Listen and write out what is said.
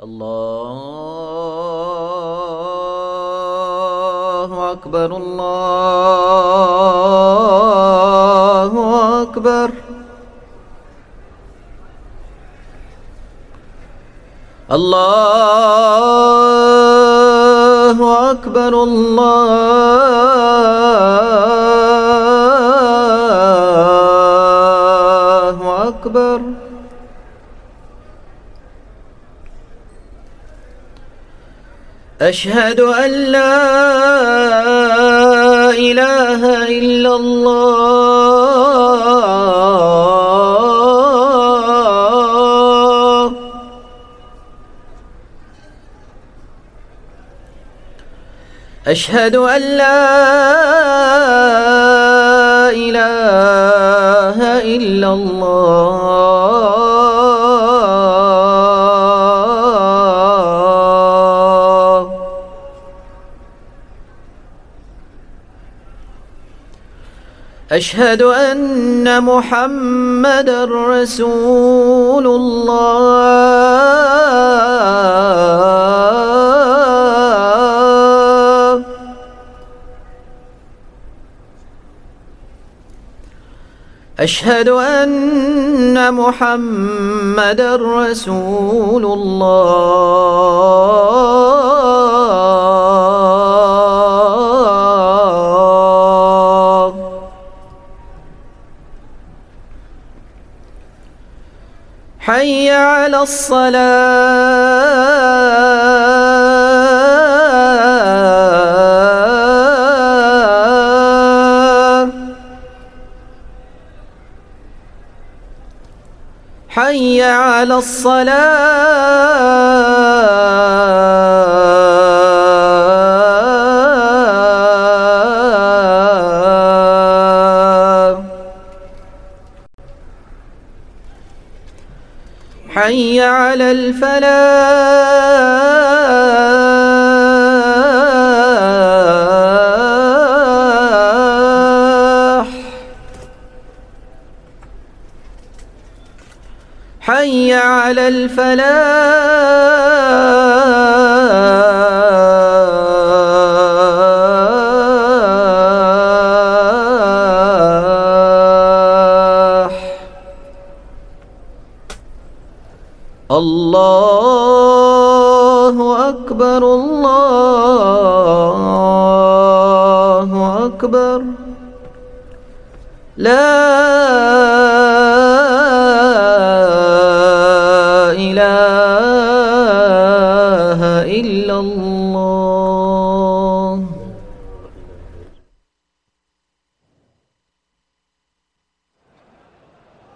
الله أكبر الله أكبر. الله أكبر الله أكبر. أشهد أن لا إله إلا الله. أشهد أن لا إله إلا الله. أشهد أن محمدًا رسول الله. أشهد أن محمدًا رسول الله. حي على الصلاة. حي على الصلاة. حي على الفلاح. حي على الفلاح. الله أكبر الله أكبر. لا إله إلا الله.